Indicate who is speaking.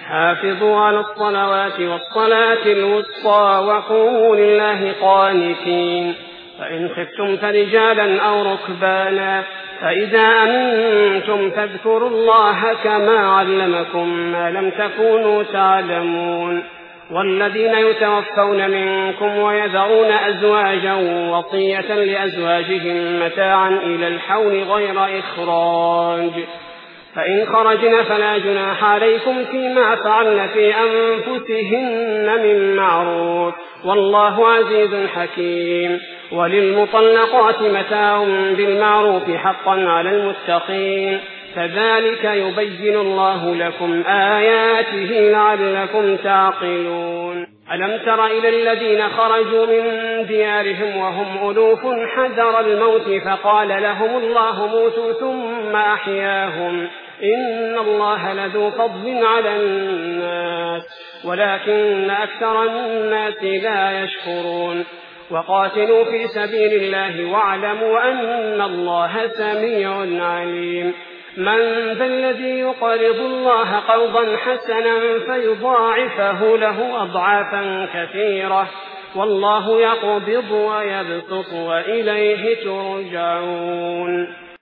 Speaker 1: حافظوا على الصلوات والصلاة الوسطى وقوموا لله قانتين. فإن خفتم فرجالا أو ركبانا فإذا أمنتم فاذكروا الله كما علمكم ما لم تكونوا تعلمون. والذين يتوفون منكم ويذرون أزواجا وصية لأزواجهم متاعا إلى الحول غير إخراج، فإن خرجن فلا جناح عليكم فيما فعلن في أنفسهن من معروف، والله عزيز حكيم. وللمطلقات متاع بالمعروف حقا على المتقين، كذلك يبين الله لكم آياته لعلكم تعقلون. ألم تر إلى الذين خرجوا من ديارهم وهم ألوف حذر الموت فقال لهم الله موتوا ثم أحياهم، إن الله لذو فضل على الناس ولكن أكثر الناس لا يشكرون. وقاتلوا في سبيل الله واعلموا أن الله سميع عليم. من ذا الذي يقرض الله قرضا حسنا فيضاعفه له أضعافا كثيرة، والله يقبض ويبسط وإليه ترجعون.